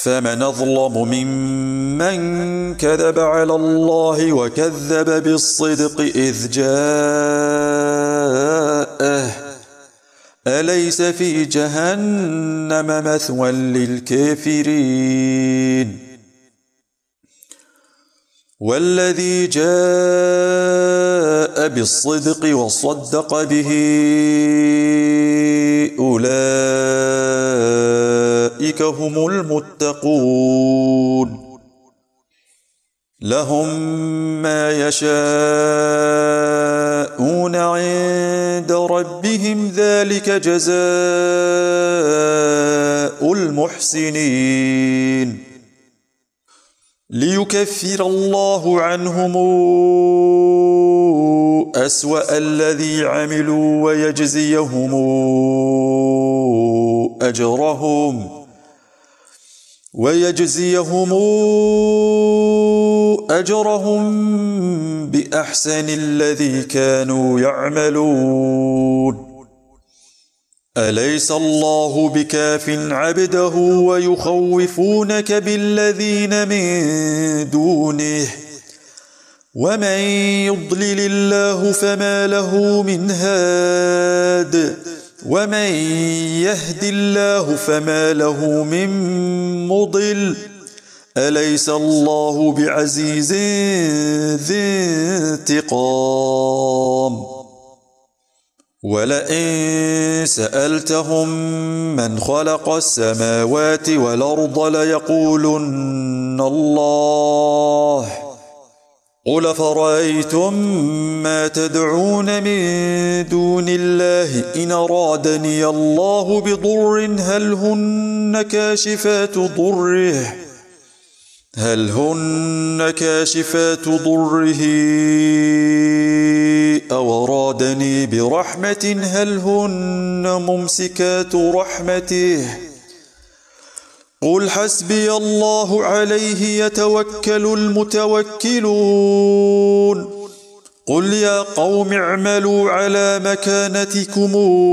فمن أظلم ممن كذب على الله وكذب بالصدق إذ جاءه أليس في جهنم مثوى للكافرين والذي جاء بالصدق وصدق به أولئك هم المتقون لهم ما يشاءون عند ربهم ذلك جزاء المحسنين ليكفر الله عنهم أسوأ الذي عملوا ويجزيهم أجرهم بأحسن الذي كانوا يعملون أليس الله بكاف عبده ويخوفونك بالذين من دونه ومن يضلل الله فما له من هاد ومن يهد الله فما له من مضل أليس الله بعزيز ذي انتقام ولئن سألتهم من خلق السماوات والأرض ليقولن الله قل فرأيتم ما تدعون من دون الله إن أرادني الله بضر هل هن كاشفات ضره أو أرادني برحمة هل هن ممسكات رحمته قل حسبي الله عليه يتوكل المتوكلون قل يا قوم اعملوا على مكانتكم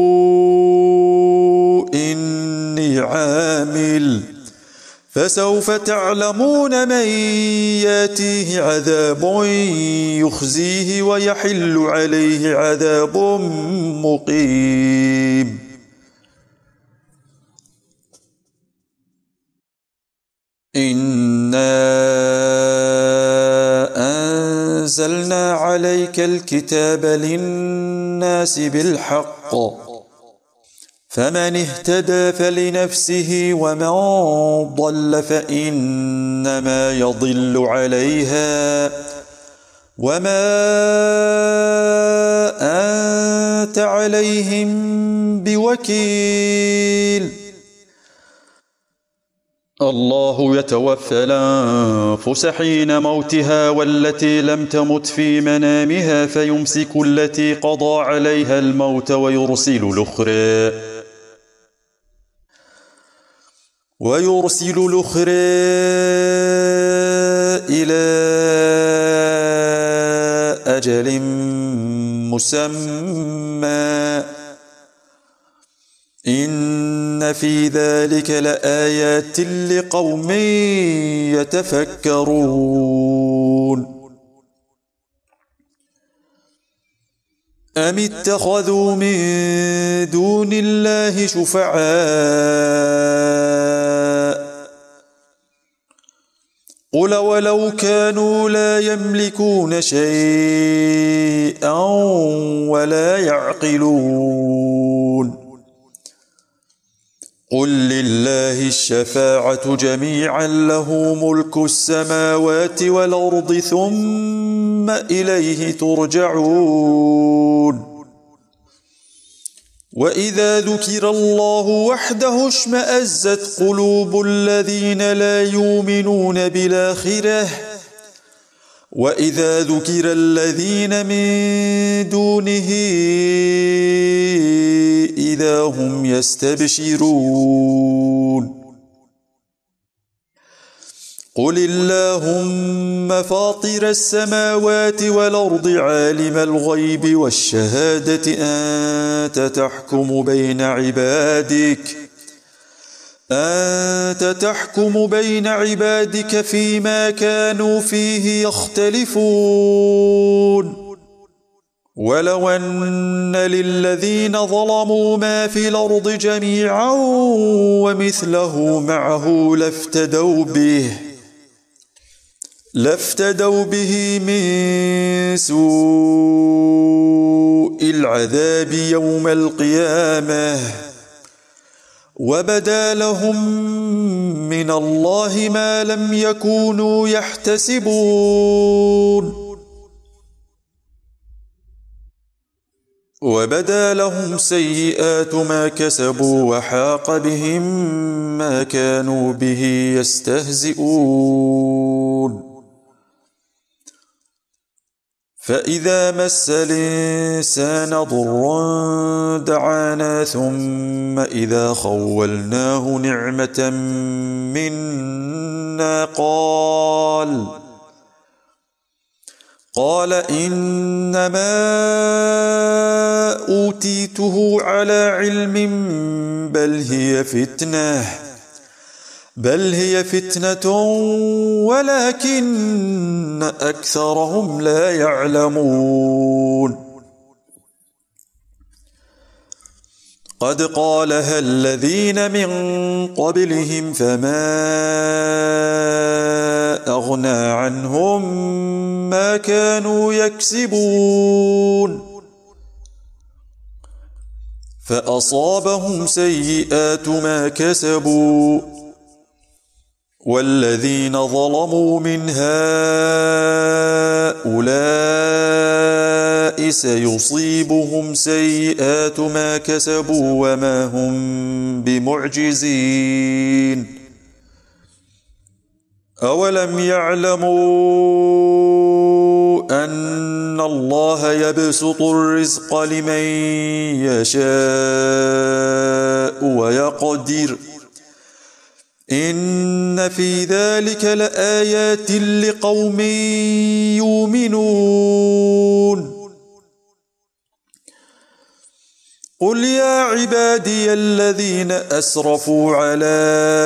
إني عامل فسوف تعلمون من ياتيه عذاب يخزيه ويحل عليه عذاب مقيم إنا أنزلنا عليك الكتاب للناس بالحق فمن اهتدى فلنفسه ومن ضل فإنما يضل عليها وما أنت عليهم بوكيل الله يتوفى الأنفس حين موتها والتي لم تمت في منامها فيمسك التي قضى عليها الموت ويرسل الأخرى إلى أجل مسمى إن في ذلك لآيات لقوم يتفكرون أم اتخذوا من دون الله شفعاء قل ولو كانوا لا يملكون شيئا ولا يعقلون قل لله الشفاعة جميعا له ملك السماوات والأرض ثم إليه ترجعون وإذا ذكر الله وحده اشمأزت قلوب الذين لا يؤمنون بالآخرة وإذا ذكر الذين من دونه إذا هم يستبشرون قل اللهم فاطر السماوات والأرض عالم الغيب والشهادة أنت تحكم بين عبادك أنت تحكم بين عبادك فيما كانوا فيه يختلفون ولو أن للذين ظلموا ما في الأرض جميعا ومثله معه لافتدوا به من سوء العذاب يوم القيامة وبدا لهم من الله ما لم يكونوا يحتسبون وبدا لهم سيئات ما كسبوا وحاق بهم ما كانوا به يستهزئون فإذا مس الإنسان ضر دعانا ثم إذا خولناه نعمة منا قال إنما أوتيته على علم بل هي فتنة ولكن أكثرهم لا يعلمون قد قالها الذين من قبلهم فما أغنى عنهم ما كانوا يكسبون فأصابهم سيئات ما كسبوا والذين ظلموا من هؤلاء سيصيبهم سيئات ما كسبوا وما هم بمعجزين أولم يعلموا أن الله يبسط الرزق لمن يشاء ويقدر إن في ذلك لآيات لقوم يؤمنون قل يا عبادي الذين أسرفوا على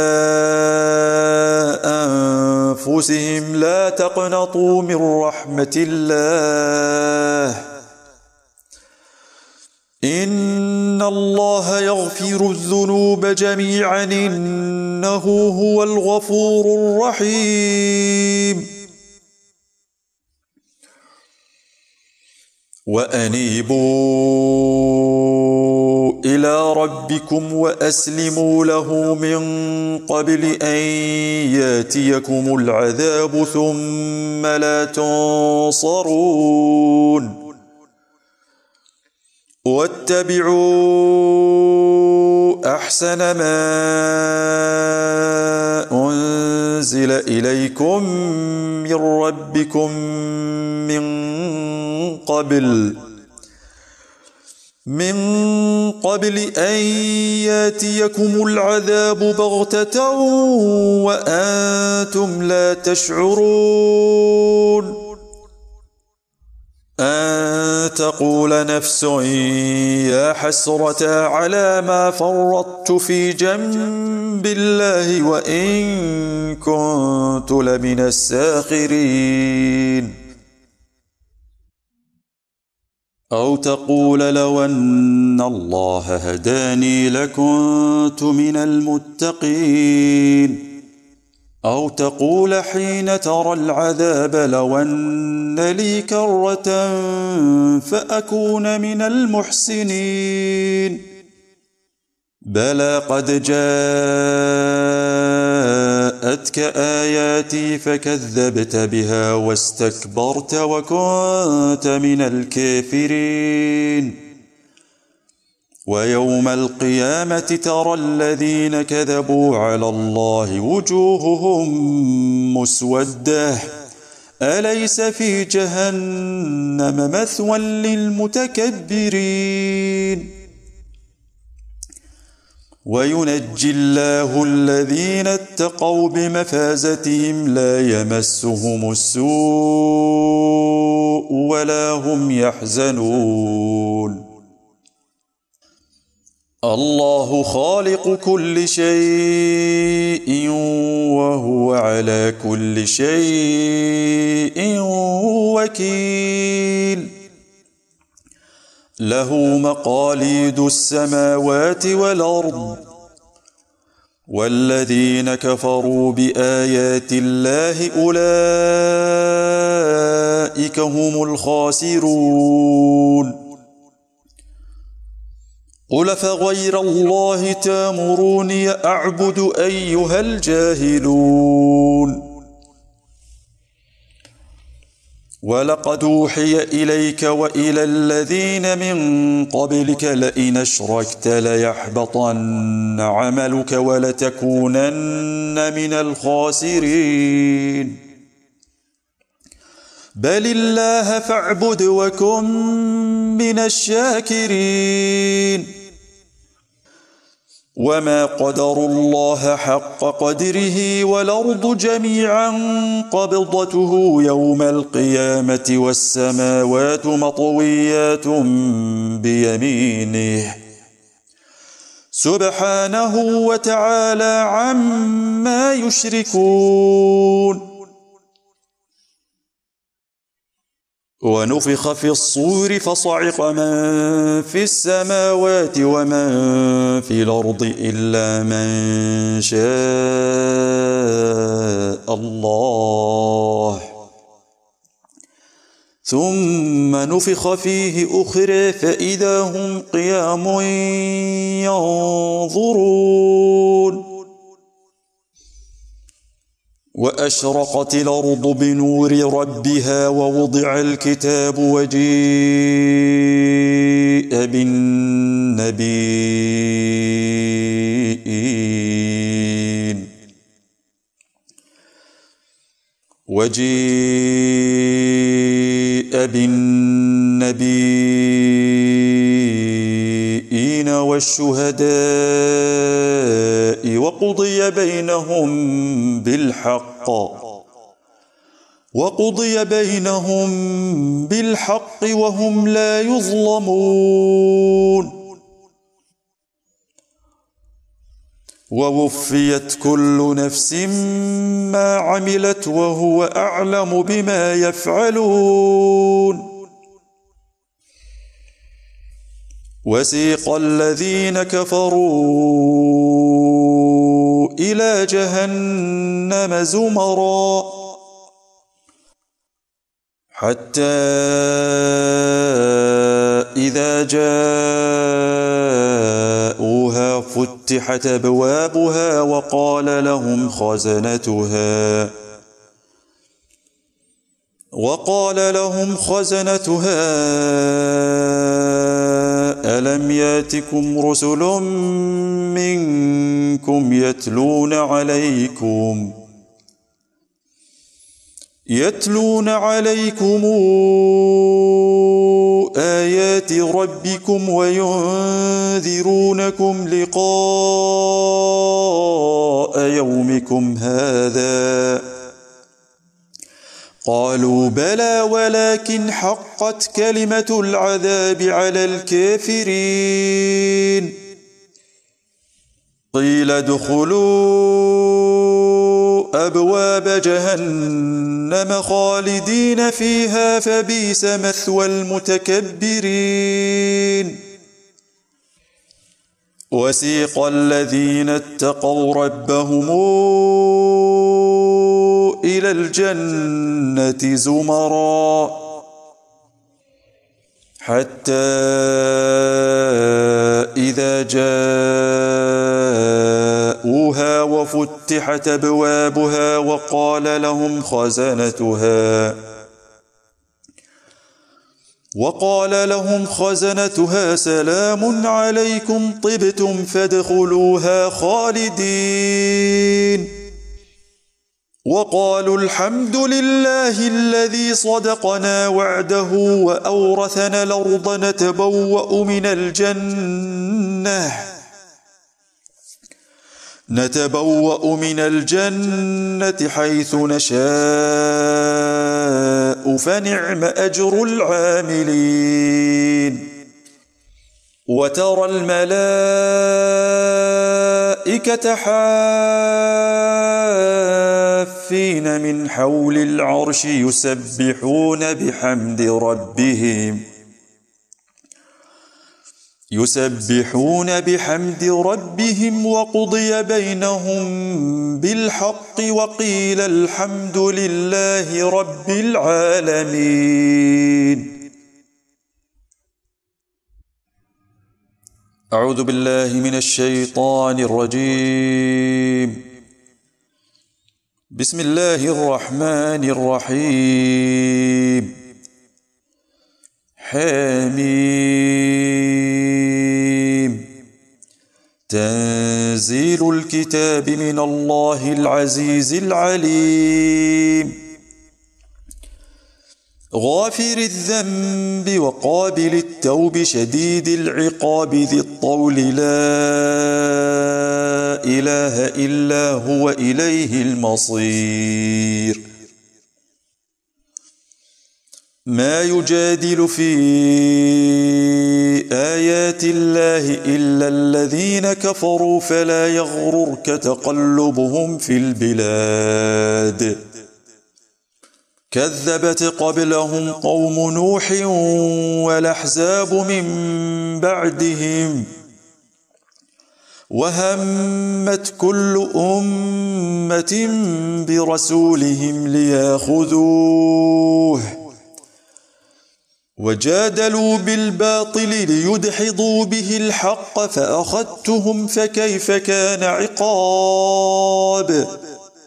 أنفسهم لا تقنطوا من رحمة الله إن الله يغفر الذنوب جميعا إنه هو الغفور الرحيم وأنيبوا إلى ربكم وأسلموا له من قبل أن ياتيكم العذاب ثم لا تنصرون واتبعوا أحسن ما أنزل إليكم من ربكم من قبل أن ياتيكم العذاب بغتة وأنتم لا تشعرون أن تقول نفس يا حسرة على ما فرطت في جنب الله وإن كنت لمن الساخرين أو تقول لو أن الله هداني لكنت من المتقين أو تقول حين ترى العذاب لو أن لي كرة فأكون من المحسنين بلى قد جاءتك آياتي فكذبت بها واستكبرت وكنت من الكافرين ويوم القيامة ترى الذين كذبوا على الله وجوههم مسودة أليس في جهنم مثوى للمتكبرين وينجي الله الذين اتقوا بمفازتهم لا يمسهم السوء ولا هم يحزنون الله خالق كل شيء وهو على كل شيء وكيل. له مقاليد السماوات والأرض، والذين كفروا بآيات الله أولئك هم الخاسرون. قل فغير الله تامروني أعبد أيها الجاهلون. ولقد أوحي إليك وإلى الذين من قبلك لئن أشركت ليحبطن عملك ولتكونن من الخاسرين. بل الله فاعبد وكن من الشاكرين. وما قدروا الله حق قدره والأرض جميعا قبضته يوم القيامة والسماوات مطويات بيمينه سبحانه وتعالى عما يشركون. ونفخ في الصور فصعق من في السماوات ومن في الأرض إلا من شاء الله، ثم نفخ فيه أخرى فإذا هم قيام ينظرون. وأشرقت الأرض بنور ربها ووضع الكتاب وجيء بالنبيين والشهداء وقضي بينهم بالحق وهم لا يظلمون. ووفيت كل نفس ما عملت وهو أعلم بما يفعلون. وسيق الذين كفروا إلى جهنم زمرا حتى إذا جاءوها فتحت أبوابها وقال لهم خزنتها ألم ياتكم رسل منكم يتلون عليكم آيات ربكم وينذرونكم لقاء يومكم هذا؟ قالوا بلى ولكن حقت كلمة العذاب على الكافرين. قيل ادخلوا أبواب جهنم خالدين فيها فبئس مثوى المتكبرين. وسيق الذين اتقوا ربهم إلى الجنة زمرا حتى إذا جاءوها وفتحت أبوابها وقال لهم خزنتها سلام عليكم طبتم فادخلوها خالدين. وقالوا الحمد لله الذي صدقنا وعده وأورثنا الأرض نتبوأ من الجنة حيث نشاء فنعم أجر العاملين. وترى الملائكة حافين من حول العرش يسبحون بحمد ربهم وقضي بينهم بالحق وقيل الحمد لله رب العالمين. أعوذ بالله من الشيطان الرجيم. بسم الله الرحمن الرحيم. حميم. تنزيل الكتاب من الله العزيز العليم. غافر الذنب وقابل التوب شديد العقاب ذي الطول لا إله إلا هو إليه المصير. ما يجادل في آيات الله إلا الذين كفروا فلا يغررك تقلبهم في البلاد. كذبت قبلهم قوم نوح والأحزاب من بعدهم وهمت كل أمة برسولهم ليأخذوه وجادلوا بالباطل ليدحضوا به الحق فأخذتهم فكيف كان عقاب.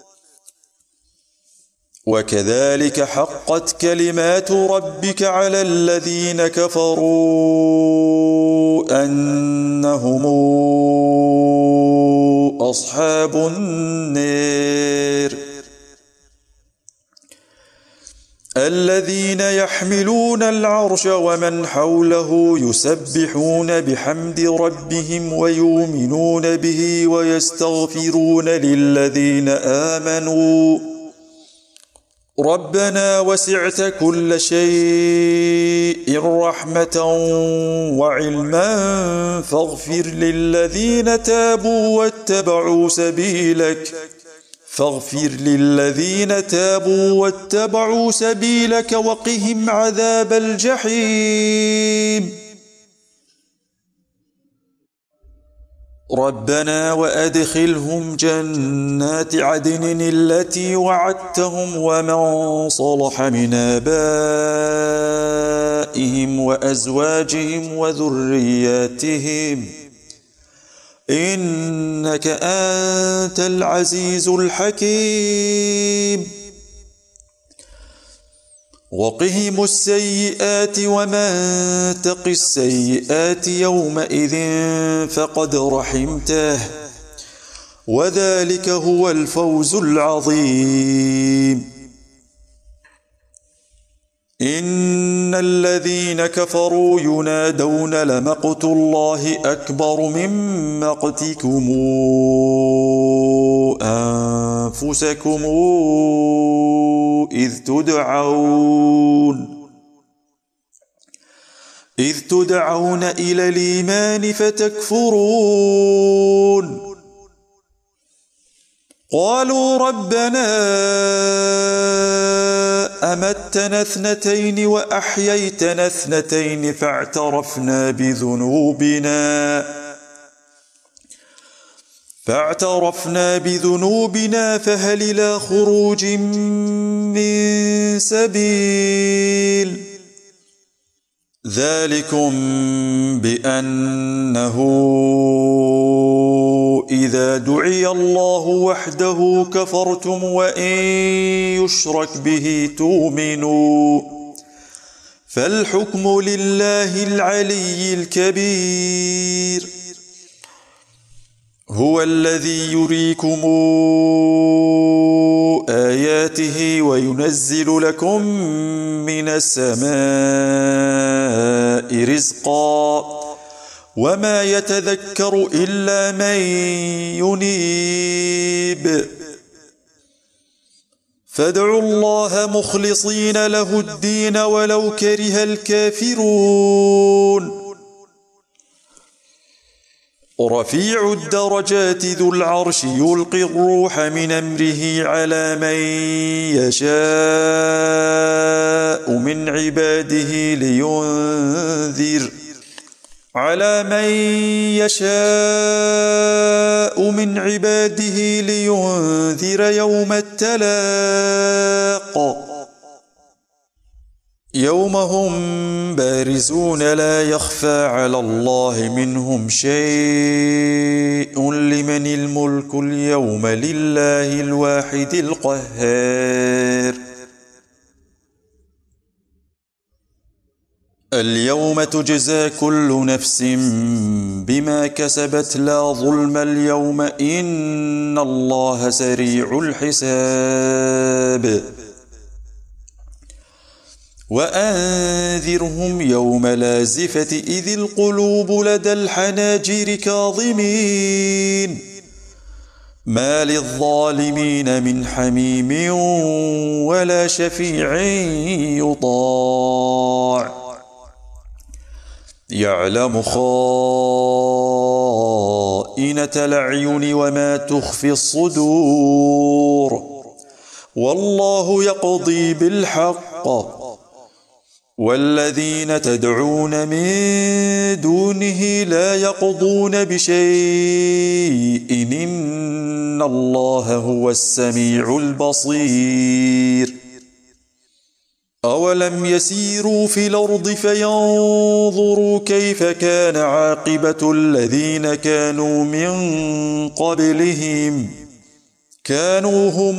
وكذلك حقت كلمات ربك على الذين كفروا أنهم أصحاب النار. الذين يحملون العرش ومن حوله يسبحون بحمد ربهم ويؤمنون به ويستغفرون للذين آمنوا ربنا وسعت كل شيء رحمة وعلما فاغفر للذين تابوا واتبعوا سبيلك وقهم عذاب الجحيم. ربنا وأدخلهم جنات عدن التي وعدتهم ومن صلح من آبائهم وأزواجهم وذرياتهم إنك أنت العزيز الحكيم. وقهم السيئات ومن تق السيئات يومئذ فقد رحمته وذلك هو الفوز العظيم. إن الذين كفروا ينادون لمقت الله أكبر من مقتكم أنفسكم إذ تدعون إلى الإيمان فتكفرون. قالوا ربنا أمتنا اثنتين وأحييتنا اثنتين فاعترفنا بذنوبنا فهل إلى خروج من سبيل. ذلكم بأنه إذا دعي الله وحده كفرتم وإن يشرك به تؤمنوا فالحكم لله العلي الكبير. هو الذي يريكم آياته وينزل لكم من السماء رزقا وما يتذكر إلا من ينيب. فادعوا الله مخلصين له الدين ولو كره الكافرون. رفيع الدرجات ذو العرش يلقي الروح من أمره على من يشاء من عباده لينذر يوم التلاق يوم هم بارزون لا يخفى على الله منهم شيء لمن الملك اليوم لله الواحد القهار اليوم تجزى كل نفس بما كسبت لا ظلم اليوم إن الله سريع الحساب وأنذرهم يوم لازفة إذ القلوب لدى الحناجر كاظمين ما للظالمين من حميم ولا شفيع يطاع يعلم خائنة الأعين وما تخفي الصدور والله يقضي بالحق والذين تدعون من دونه لا يقضون بشيء إن الله هو السميع البصير أولم يسيروا في الأرض فينظروا كيف كان عاقبة الذين كانوا من قبلهم كانوا هم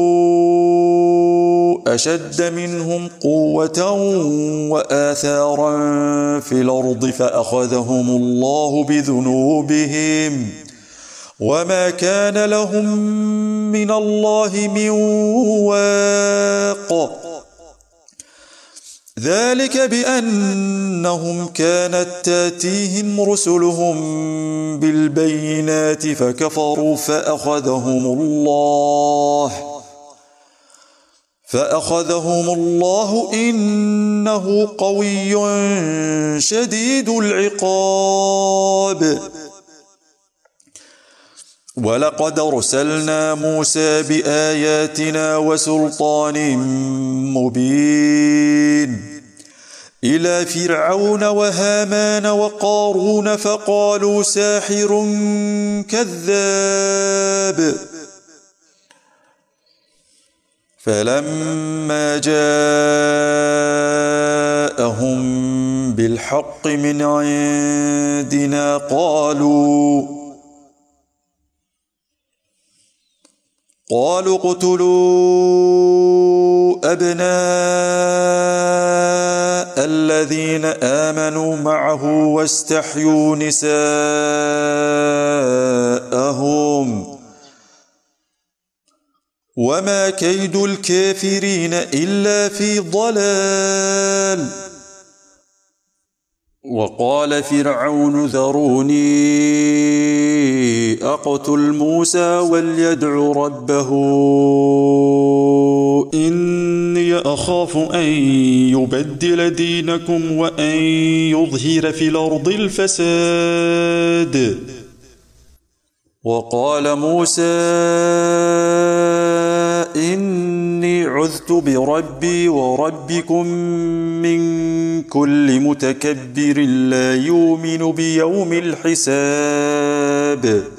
أشد منهم قوة وآثارا في الأرض فأخذهم الله بذنوبهم وما كان لهم من الله من واق ذلك بأنهم كانت تاتيهم رسلهم بالبينات فكفروا فأخذهم الله إنه قوي شديد العقاب ولقد أرسلنا موسى بآياتنا وسلطان مبين إلى فرعون وهامان وقارون فقالوا ساحر كذاب فلما جاءهم بالحق من عندنا قالوا اقتلوا أبناء الذين آمنوا معه واستحيوا نساءهم وما كيد الكافرين إلا في ضلال وقال فرعون ذروني أقتل موسى وليدع ربه إني أخاف أن يبدل دينكم وأن يظهر في الأرض الفساد وقال موسى إني عذت بربي وربكم من كل متكبر لا يؤمن بيوم الحساب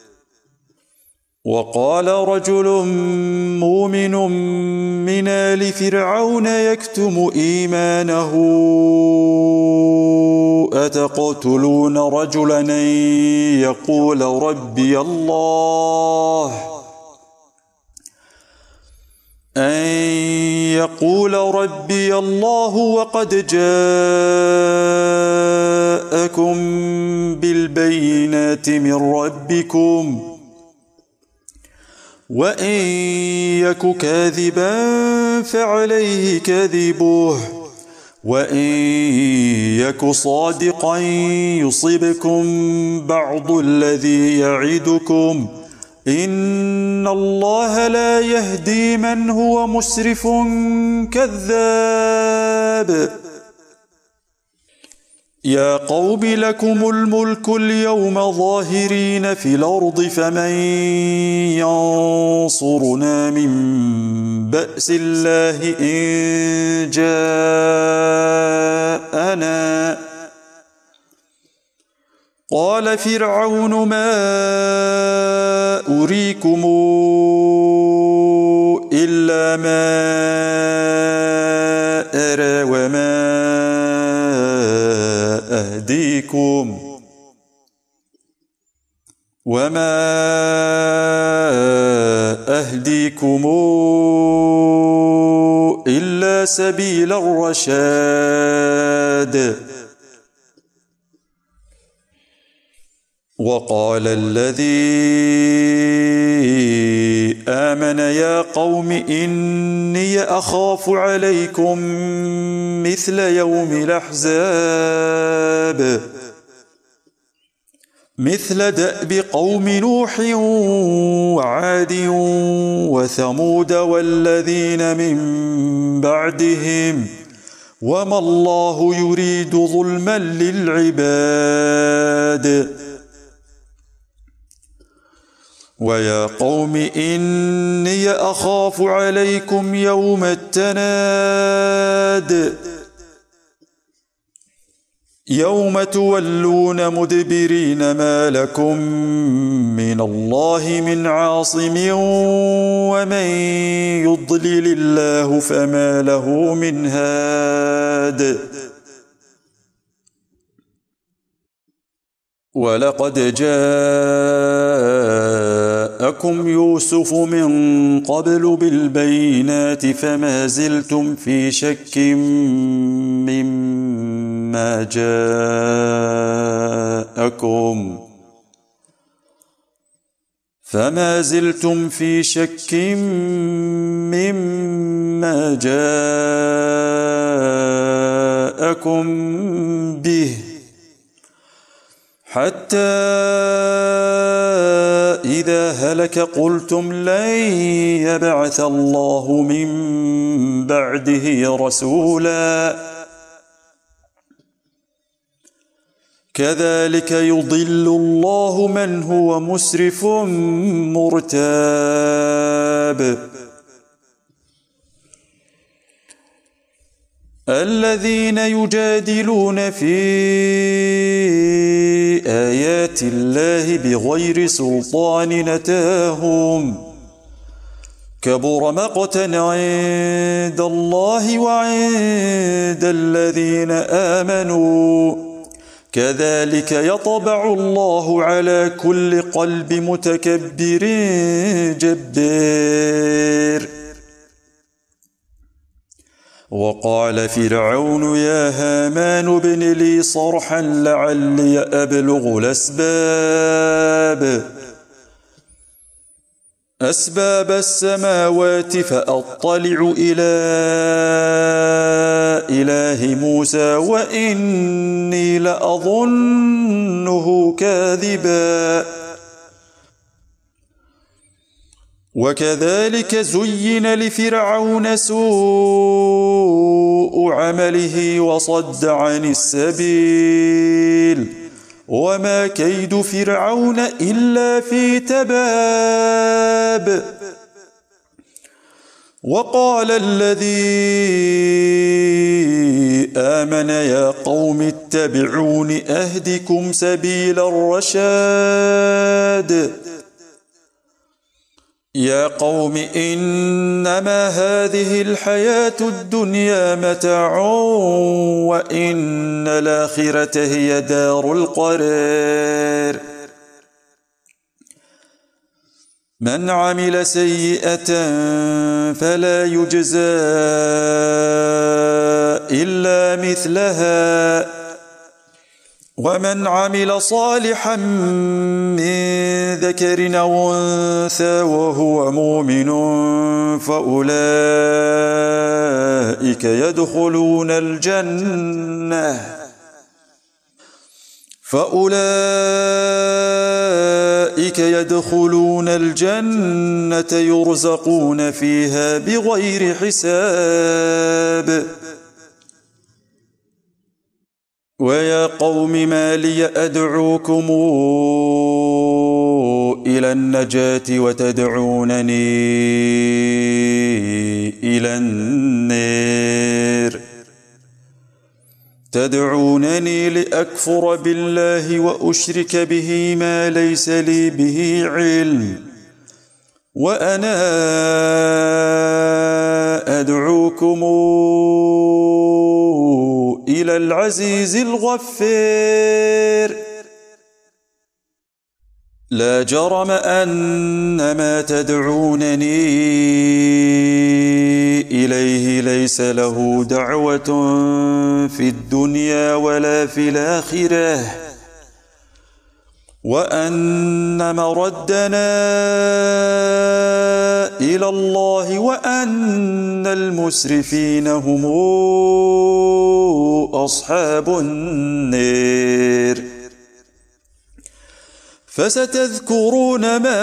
وقال رجل مؤمن من آل فرعون يكتم إيمانه أتقتلون رجلا أن يقول ربي الله وقد جاءكم بالبينات من ربكم وإن يك كاذبا فعليه كذبه وإن يك صادقا يصبكم بعض الذي يعدكم إن الله لا يهدي من هو مسرف كذاب يا قوم لكم الملك اليوم ظاهرين في الأرض فمن ينصرنا من بأس الله إن جاءنا قال فرعون ما أريكم إلا ما أرى وما أهديكم إلا سبيل الرشاد. وقال الذي آمن يا قوم إني أخاف عليكم مثل يوم الأحزاب مثل دأب قوم نوح وعاد وثمود والذين من بعدهم وما الله يريد ظلما للعباد. ويا قوم إني أخاف عليكم يوم التناد يوم تولون مدبرين ما لكم من الله من عاصم ومن يضلل الله فما له من هاد. ولقد جاءكم يوسف من قبل بالبينات فما زلتم في شك مما جاءكم به حتى إذا هلك قلتم لن يبعث الله من بعده رسولا كذلك يضل الله من هو مسرف مرتاب. الذين يجادلون في آيات الله بغير سلطان نتاهم كبر مقتا عند الله وعند الذين آمنوا كذلك يطبع الله على كل قلب متكبر جبار. وقال فرعون يا هامان ابن لي صرحا لعلي أبلغ أسباب السماوات فأطلع إلى إله موسى وإني لأظنه كاذبا. وكذلك زين لفرعون سوء عمله وصد عن السبيل وما كيد فرعون إلا في تباب. وقال الذي آمن يا قوم اتبعون أهدكم سبيل الرشاد. يا قوم إنما هذه الحياة الدنيا متاع وإن الآخرة هي دار القرار. من عمل سيئة فلا يجزى إلا مثلها ومن عمل صالحا من ذكر أو أنثى وهو مؤمن فأولئك يدخلون الجنة يرزقون فيها بغير حساب. ويا قوم ما لي أدعوكم إلى النجاة وتدعونني إلى النار تدعونني لأكفر بالله وأشرك به ما ليس لي به علم وأنا أدعوكم إلى العزيز الغفار لا جرم أن ما تدعونني إليه ليس له دعوة في الدنيا ولا في الآخرة وأن مردنا إلى الله وأن المسرفين هم أصحاب النار فستذكرون ما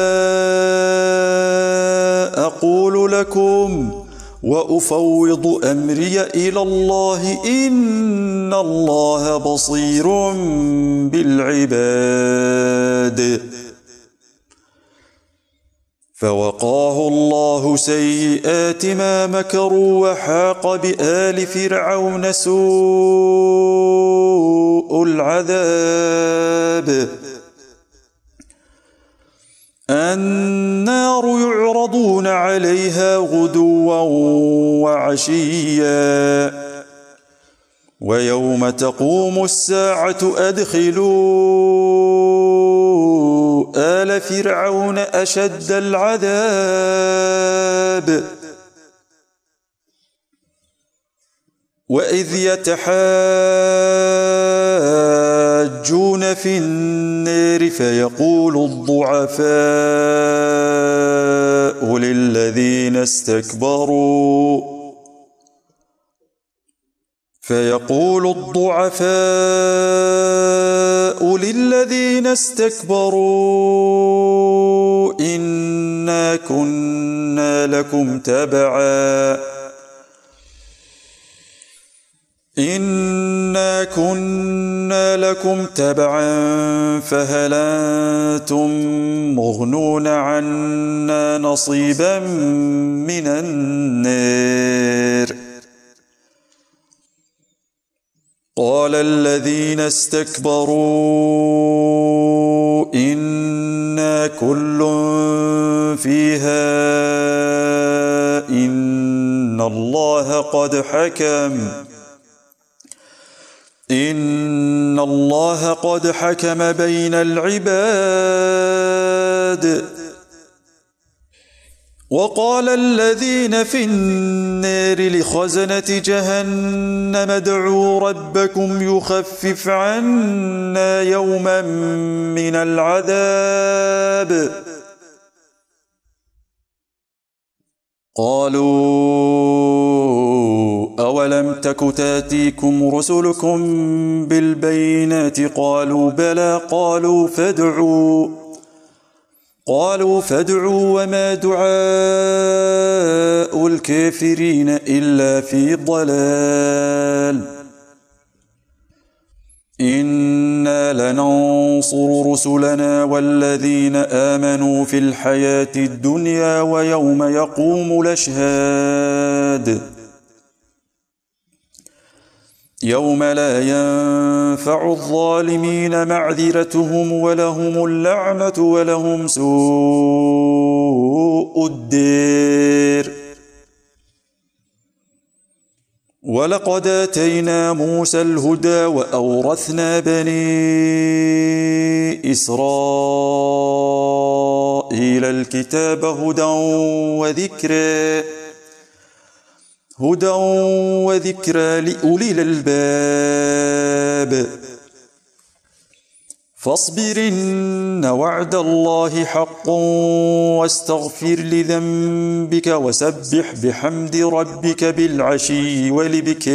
أقول لكم وأفوض أمري إلى الله إن الله بصير بالعباد فوقاه الله سيئات ما مكروا وحاق بآل فرعون سوء العذاب النار يعرضون عليها غدوا وعشيا ويوم تقوم الساعة أدخلوا آل فرعون أشد العذاب وإذ يتحاجون في النار فيقول الضعفاء للذين استكبروا إنا كنا لكم تبعا فهل أنتم مغنون عنا نصيبا من النار قال الذين استكبروا إنا كل فيها إن الله قد حكم بين العباد وقال الذين في النار لخزنة جهنم ادعوا ربكم يخفف عنا يوما من العذاب قالوا أولم تك تاتيكم رسلكم بالبينات قالوا بلى قالوا فادعوا وما دعاء الكافرين إلا في ضلال إنا لننصر رسلنا والذين آمنوا في الحياة الدنيا ويوم يقوم الأشهاد يوم لا ينفع الظالمين معذرتهم ولهم اللعنة ولهم سوء الدير ولقد آتينا موسى الهدى وأورثنا بني إسرائيل الكتاب هدى وذكرى لأولي الألباب فاصبر إن وعد الله حق واستغفر لذنبك وسبح بحمد ربك بالعشي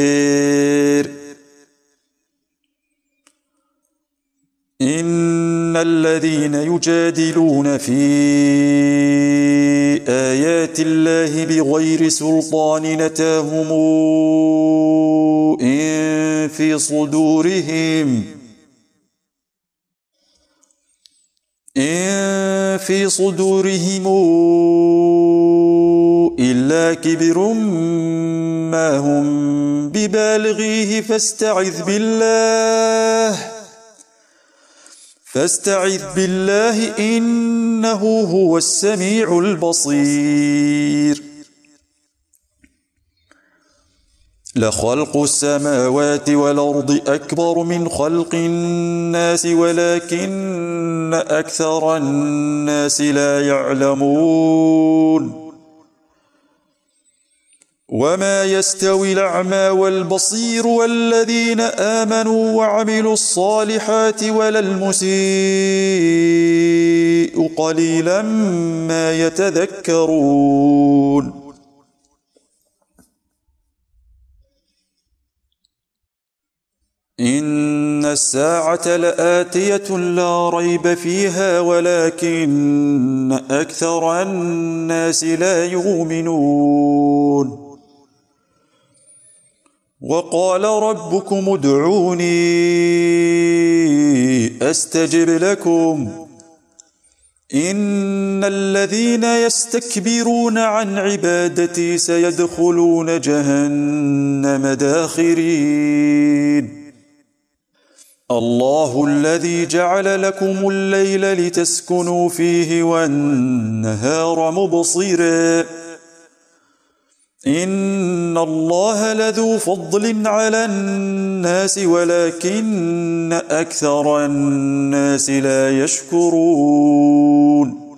والإبكار إن الذين يجادلون في آيات الله بغير سلطان نتاهم إن في صدورهم إلا كبر ما هم ببالغيه فاستعذ بالله إنه هو السميع البصير. لخلق السماوات والأرض أكبر من خلق الناس ولكن أكثر الناس لا يعلمون. وما يستوي الأعمى والبصير والذين آمنوا وعملوا الصالحات ولا المسيء قليلا ما يتذكرون. إن الساعة لآتية لا ريب فيها ولكن أكثر الناس لا يؤمنون. وقال ربكم ادعوني أستجب لكم إن الذين يستكبرون عن عبادتي سيدخلون جهنم داخرين. الله الذي جعل لكم الليل لتسكنوا فيه والنهار مبصرا إن الله لذو فضل على الناس ولكن أكثر الناس لا يشكرون.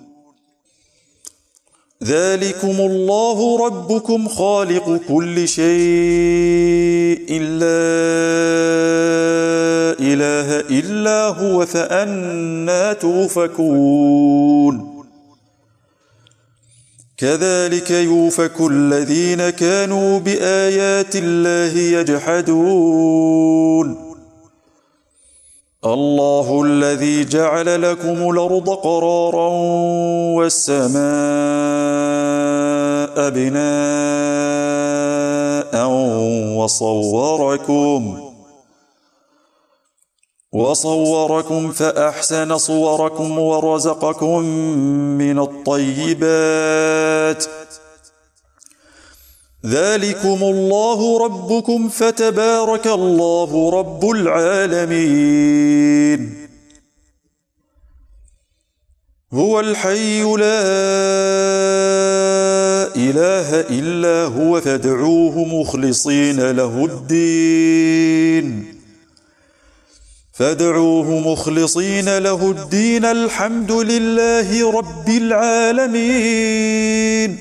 ذلكم الله ربكم خالق كل شيء لا إله إلا هو فأنى توفكون. كذلك يؤفك الذين كانوا بآيات الله يجحدون. الله الذي جعل لكم الأرض قرارا والسماء بناء وصوركم فأحسن صوركم ورزقكم من الطيبات. ذلكم الله ربكم فتبارك الله رب العالمين. هو الحي لا إله إلا هو فادعوه مخلصين له الدين الحمد لله رب العالمين.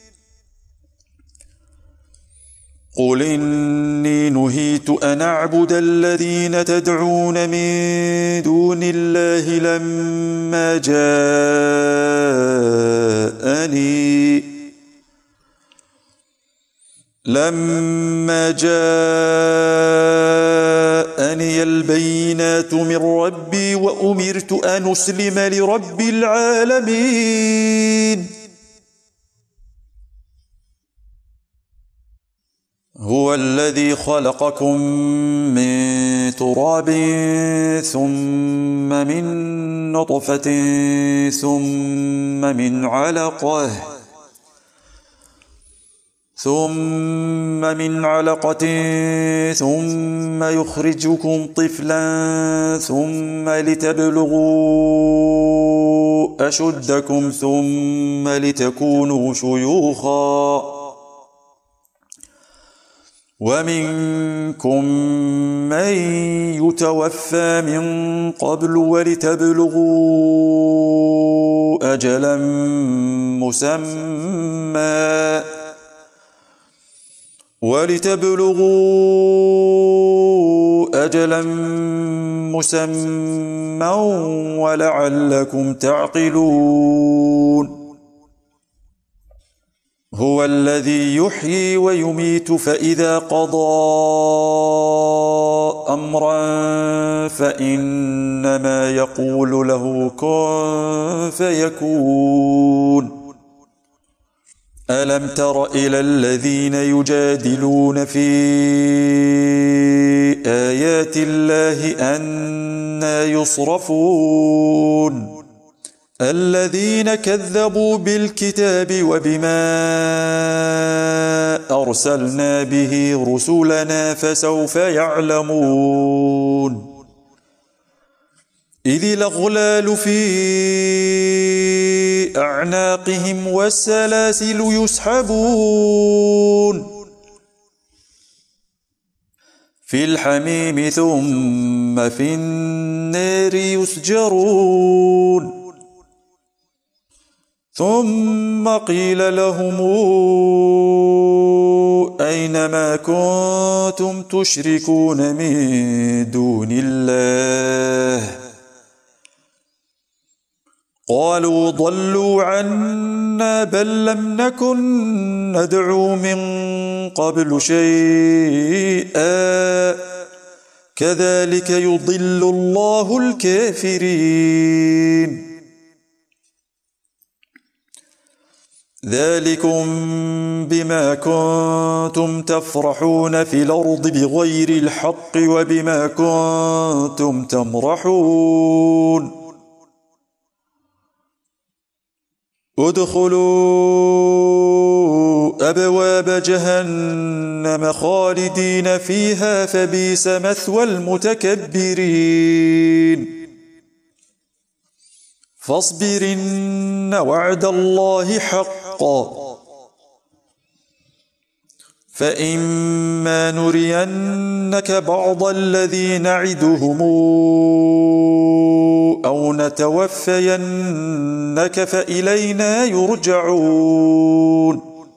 قل إني نهيت أن أعبد الذين تدعون من دون الله لما جاءني البينات من ربي وأمرت أن أسلم لرب العالمين. هو الذي خلقكم من تراب ثم من نطفة ثم من علقة ثم يخرجكم طفلا ثم لتبلغوا أشدكم ثم لتكونوا شيوخا ومنكم من يتوفى من قبل ولتبلغوا أجلا مسمى ولعلكم تعقلون. هو الذي يحيي ويميت فإذا قضى أمرا فإنما يقول له كن فيكون. ألم تر إلى الذين يجادلون في آيات الله أنى يصرفون الذين كذبوا بالكتاب وبما أرسلنا به رسلنا فسوف يعلمون. إذ الأغلال في أعناقهم والسلاسل يسحبون في الحميم ثم في النار يسجرون. ثم قيل لهم أين ما كنتم تشركون من دون الله قالوا ضلوا عنا بل لم نكن ندعو من قبل شيئا كذلك يضل الله الكافرين. ذلكم بما كنتم تفرحون في الأرض بغير الحق وبما كنتم تمرحون. ادخلوا أبواب جهنم خالدين فيها فبئس مثوى المتكبرين. فاصبر إن وعد الله حق فإما نرينك بعض الذي نعدهم أو نتوفينك فإلينا يرجعون.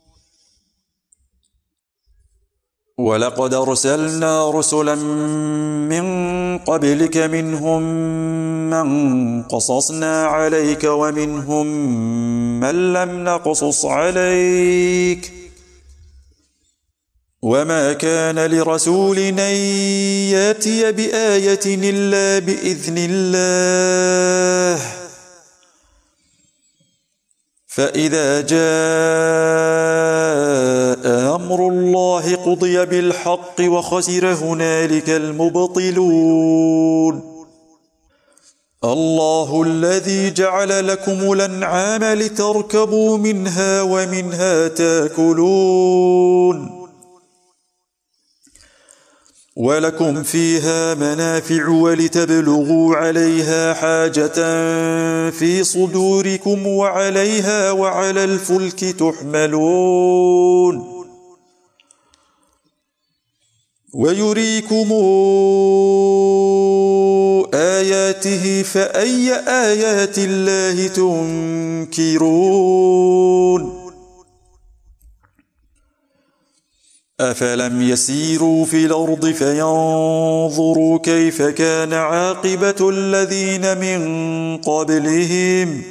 ولقد أرسلنا رسلا من قبلك منهم من قصصنا عليك ومنهم من لم نقصص عليك وما كان لرسول أن يأتي بآية إلا بإذن الله. فإذا جاء أمر الله قضي بالحق وخسر هنالك المبطلون. الله الذي جعل لكم الأنعام لتركبوا منها ومنها تأكلون ولكم فيها منافع ولتبلغوا عليها حاجة في صدوركم وعليها وعلى الفلك تحملون. ويريكم آياته فأي آيات الله تنكرون. أفلم يسيروا في الأرض فينظروا كيف كان عاقبة الذين من قبلهم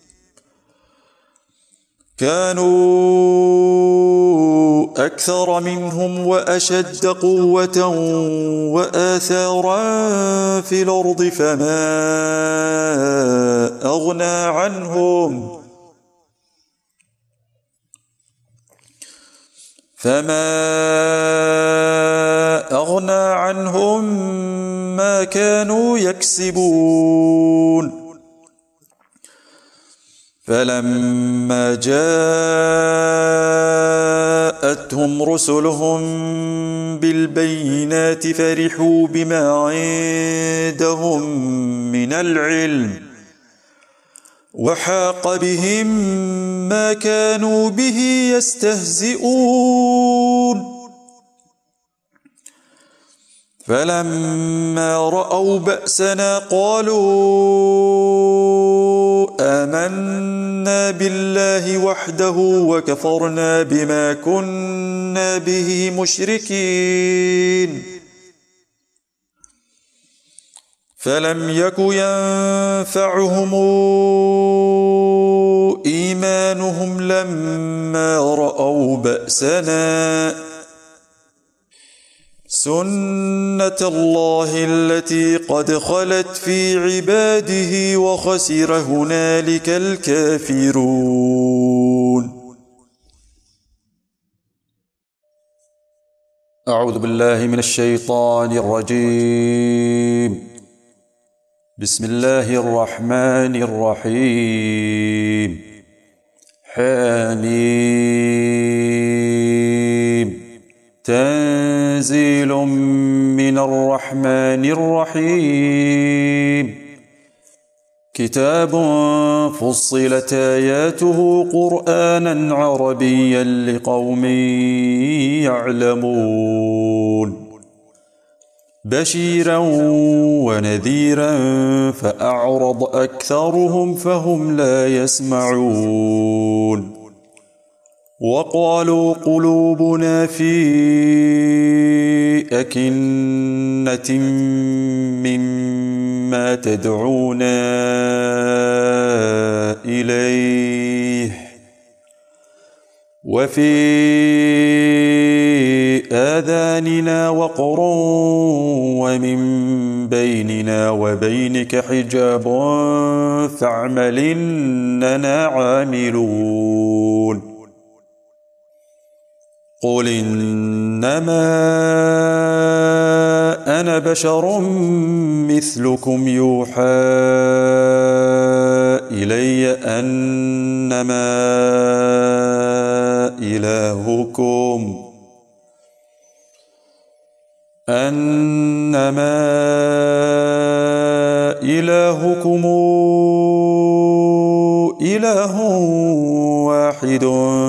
كانوا أكثر منهم وأشد قوة وآثارا في الأرض فما أغنى عنهم ما كانوا يكسبون. فلما جاءتهم رسلهم بالبينات فرحوا بما عندهم من العلم وحاق بهم ما كانوا به يستهزئون. فلما رأوا بأسنا قالوا آمنا بالله وحده وكفرنا بما كنا به مشركين. فلم يك ينفعهم إيمانهم لما رأوا بأسنا سنة الله التي قد خلت في عباده وخسر هنالك الكافرون. أعوذ بالله من الشيطان الرجيم. بسم الله الرحمن الرحيم. حميم. تنزيل من الرحمن الرحيم. كتاب فصلت آياته قرآنا عربيا لقوم يعلمون. بشيرا ونذيرا فأعرض أكثرهم فهم لا يسمعون. وقالوا قلوبنا في أكنة مما تدعونا إليه وفي آذاننا وقر ومن بيننا وبينك حجاب فاعمل إننا عاملون. قل إنما أنا بشر مثلكم يوحى إلي أنما إلهكم إله واحد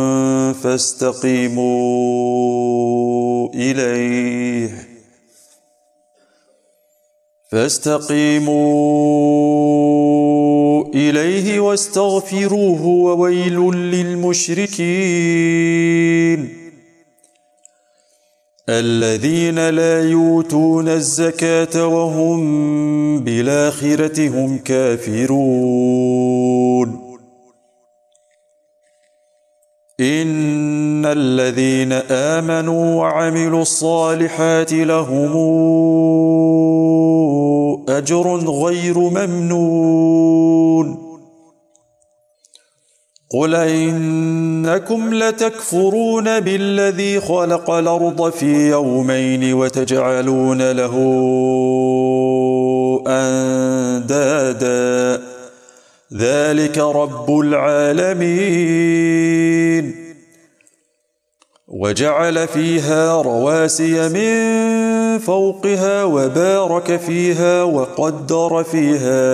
فاستقيموا إليه واستغفروه وويل للمشركين الذين لا يؤتون الزكاة وهم بالآخرة هم كافرون. إن الذين آمنوا وعملوا الصالحات لهم أجر غير ممنون. قل إنكم لتكفرون بالذي خلق الأرض في يومين وتجعلون له أندادا ذلك رب العالمين. وجعل فيها رواسي من فوقها وبارك فيها وقدر فيها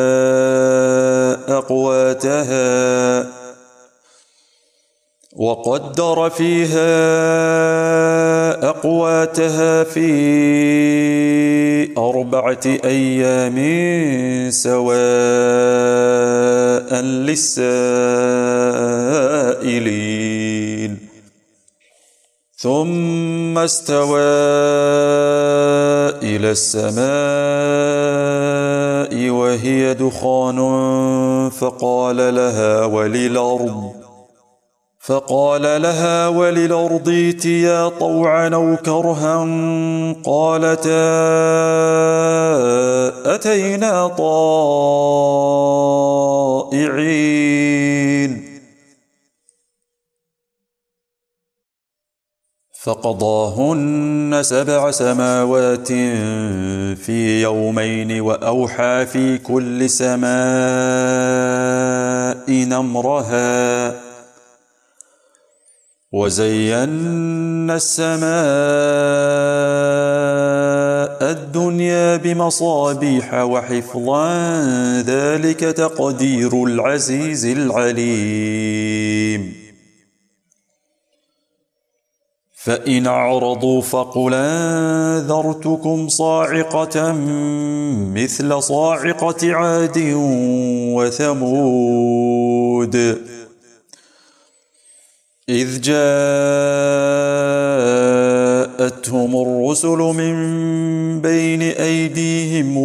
أقواتها في 4 أيام سواء للسائلين. ثم استوى إلى السماء وهي دخان فقال لها وللأرض ائتيا طوعا أو كرها قالتا أتينا طائعين. فقضاهن 7 سماوات في يومين وأوحى في كل سماء أمرها وزينا السماء الدنيا بمصابيح وحفظا ذلك تقدير العزيز العليم. فإن أعرضوا فقل أنذرتكم صاعقة مثل صاعقة عاد وثمود إذ جاءتهم الرسل من بين أيديهم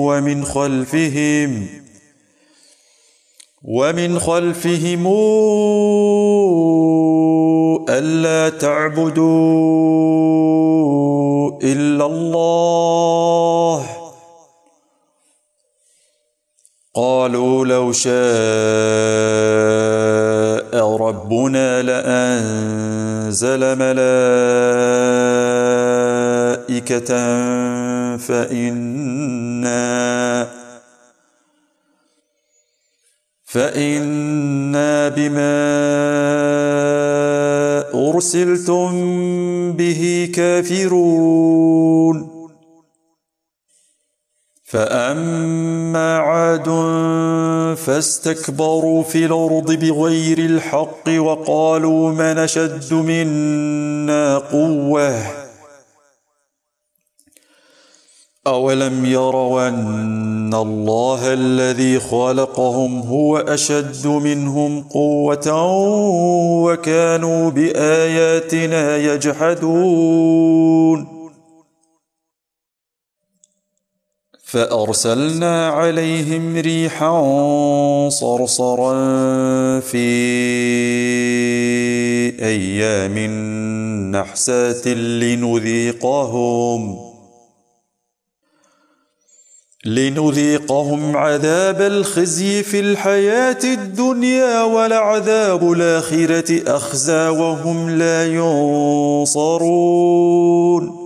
ومن خلفهم ألا تعبدوا إلا إلا الله. قالوا لو شاء ربنا لأنزل ملائكة فإنا بما أرسلتم به كافرون. فأما عاد فاستكبروا في الأرض بغير الحق وقالوا من أشد منا قوة أولم يروا أن الله الذي خلقهم هو أشد منهم قوة وكانوا بآياتنا يجحدون. فأرسلنا عليهم ريحا صرصرا في أيام نحسات لنذيقهم عذاب الخزي في الحياة الدنيا ولعذاب الآخرة أخزى وهم لا ينصرون.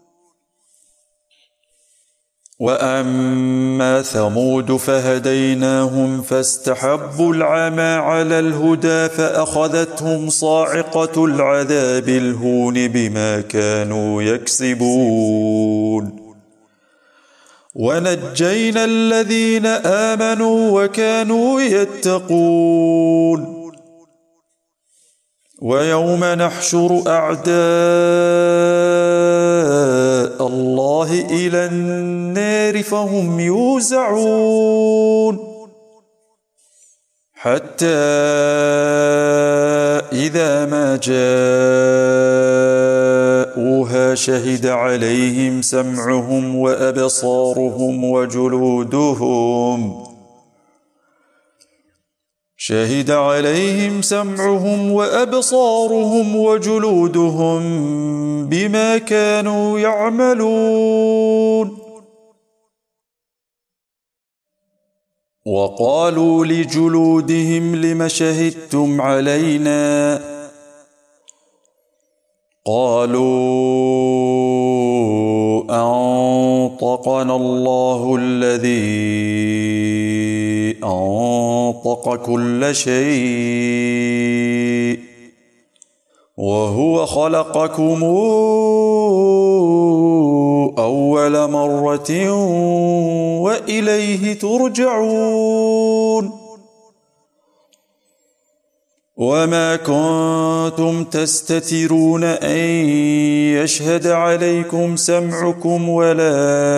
وأما ثمود فهديناهم فاستحبوا العمى على الهدى فأخذتهم صاعقة العذاب الهون بما كانوا يكسبون. ونجينا الذين آمنوا وكانوا يتقون. ويوم نحشر أعداء الله إلى النار فهم يوزعون حتى إذا ما جاءوها شهد عليهم سمعهم وأبصارهم وجلودهم بما كانوا يعملون. وقالوا لجلودهم لم شهدتم علينا قالوا أنطقنا الله الذي أنطق كل شيء وهو خلقكم أول مرة وإليه ترجعون. وما كنتم تستترون أن يشهد عليكم سمعكم ولا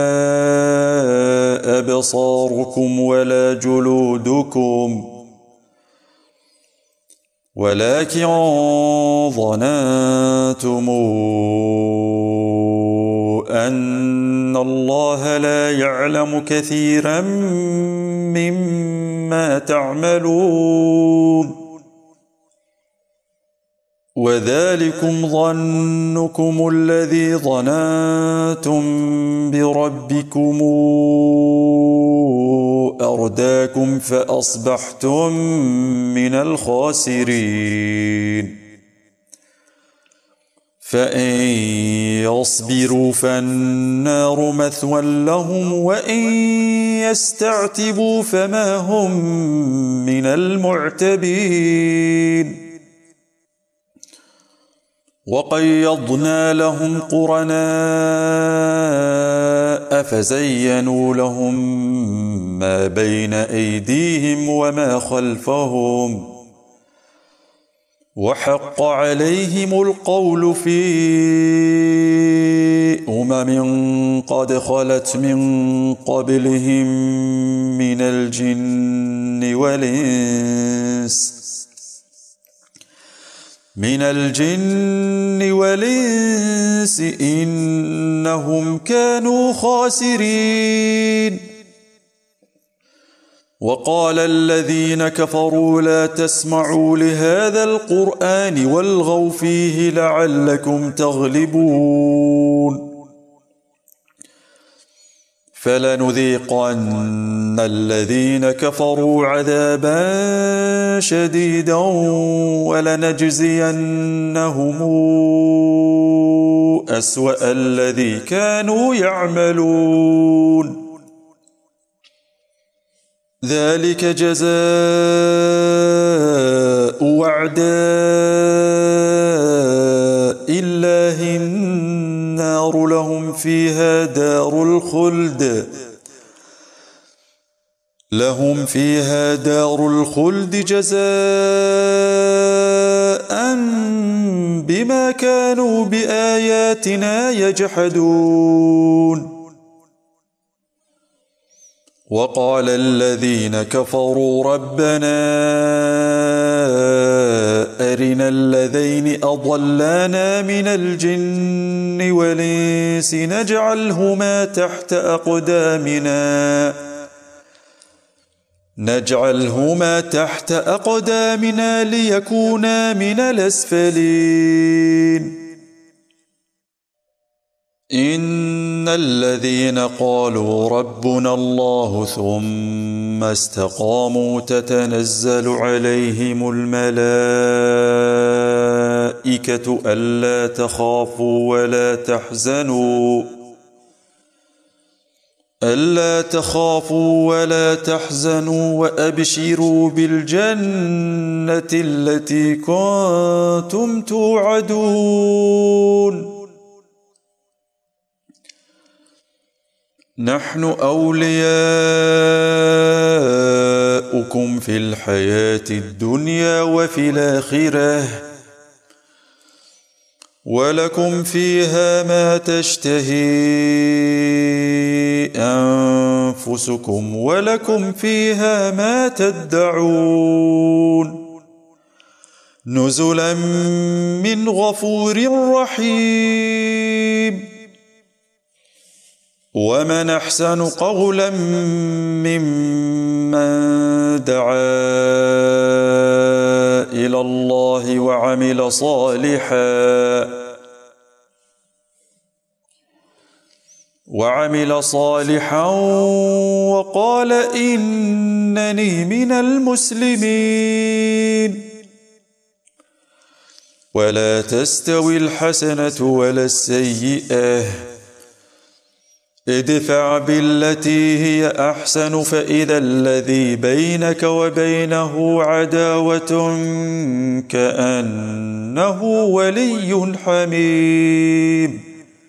أبصاركم ولا جلودكم ولكن ظننتم أن الله لا يعلم كثيرا مما تعملون. وذلكم ظنكم الذي ظننتم بربكم أرداكم فأصبحتم من الخاسرين. فإن يصبروا فالنار مثوى لهم وإن يستعتبوا فما هم من المعتبين. وقيضنا لهم قرناء فزينوا لهم ما بين أيديهم وما خلفهم وحق عليهم القول في قد خلت من قبلهم من الجن والإنس إنهم كانوا خاسرين. وقال الذين كفروا لا تسمعوا لهذا القرآن والغوا فيه لعلكم تغلبون. فلنذيقن الذين كفروا عذابا شديدا ولنجزينهم أسوأ الذي كانوا يعملون ذلك جزاء أعداء الله النار لهم فيها دار الخلد جزاء بما كانوا بآياتنا يجحدون وقال الذين كفروا ربنا أرنا الذين أضلانا من الجن والإنس نجعلهما تحت أقدامنا ليكونا من الأسفلين إن الذين قالوا ربنا الله ثم استقاموا تتنزل عليهم الملائكة ألا تخافوا ولا تحزنوا وأبشروا بالجنة التي كنتم توعدون نحن أولياؤكم في الحياة الدنيا وفي الآخرة ولكم فيها ما تشتهي أنفسكم ولكم فيها ما تدعون نزلا من غفور رحيم ومن أحسن قولا ممن دعا إلى الله وعمل صالحا وقال إنني من المسلمين ولا تستوي الحسنة ولا السيئة ادفع بالتي هي أحسن فإذا الذي بينك وبينه عداوة كأنه ولي حميم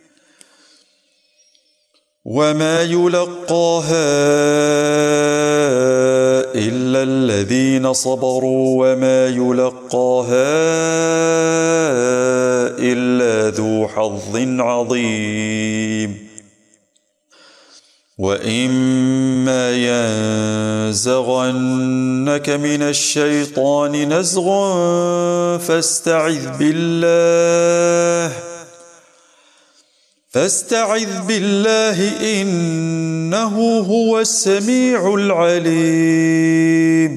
وما يلقاها إلا الذين صبروا وما يلقاها إلا ذو حظ عظيم وإما ينزغنك من الشيطان نزغ فاستعذ بالله إنه هو السميع العليم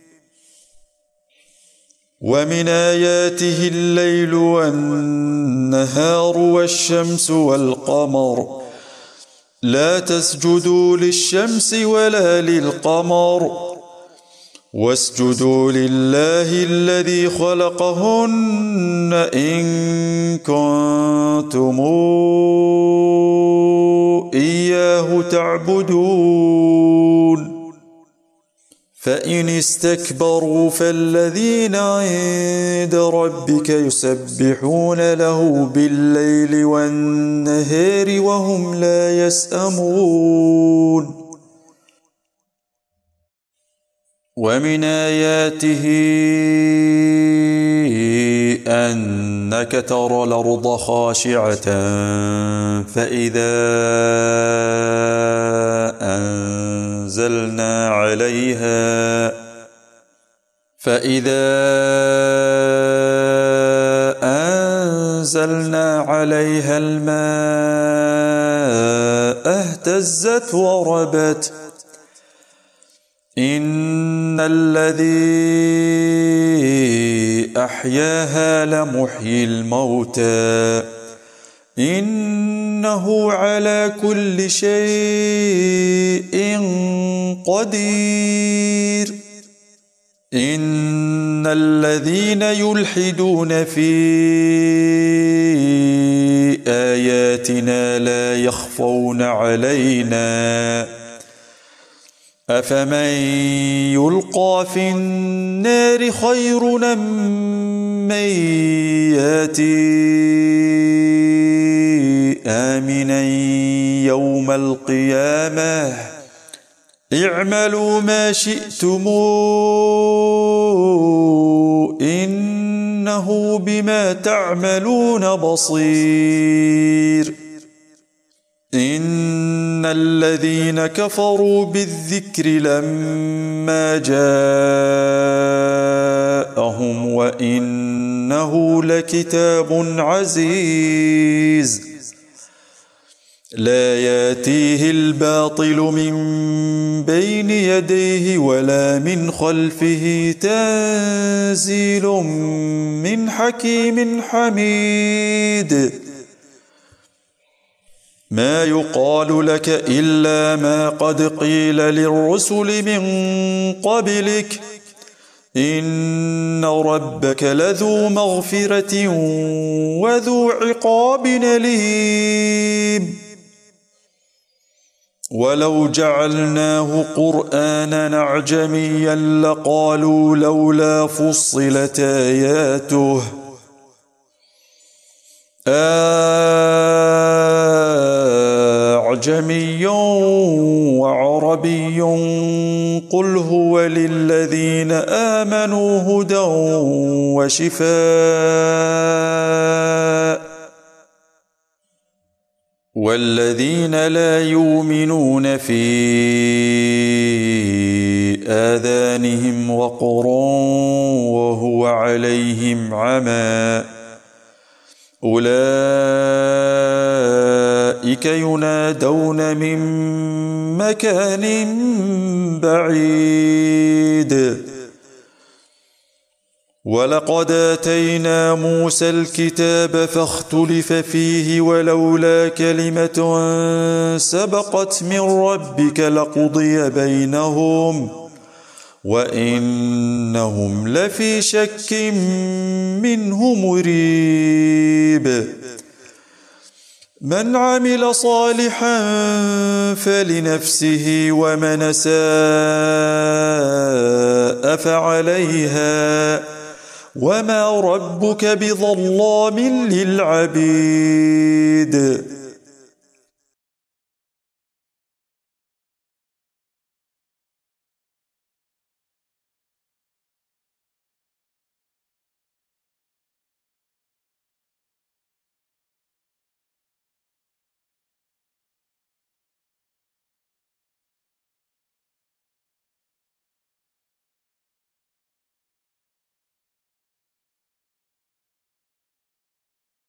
ومن آياته الليل والنهار والشمس والقمر لا تسجدوا للشمس ولا للقمر واسجدوا لله الذي خلقهن إن كنتم إياه تعبدون فإن استكبروا فالذين عند ربك يسبحون له بالليل والنهار وهم لا يسأمون ومن آياته أنك ترى الأرض خاشعة فإذا أنزلنا عليها الماء اهتزت وربت إن الذي أحياها لمحيي الموتى إنه على كل شيء قدير. إن الذين يلحدون في آياتنا لا يخفون علينا أفمن يلقى في النار خير أم من ياتي آمنا يوم القيامة اعملوا ما شئتم إنه بما تعملون بصير. إن الذين كفروا بالذكر لما جاءهم وإنه لكتاب عزيز لا ياتيه الباطل من بين يديه ولا من خلفه تنزيل من حكيم حميد. ما يقال لك إلا ما قد قيل للرسل من قبلك إن ربك لذو مغفرة وذو عقاب أليم. ولو جعلناه قرآنا أعجميا لقالوا لولا فصلت آياته أعجمي وعربي قل هو للذين آمنوا هدى وشفاء والذين لا يؤمنون في آذانهم وقر وهو عليهم عمى أولئك ينادون من مكان بعيد. ولقد آتينا موسى الكتاب فاختلف فيه ولولا كلمة سبقت من ربك لقضي بينهم وإنهم لفي شك منه مريب. من عمل صالحا فلنفسه ومن أساء فعليها وما ربك بظلام للعبيد.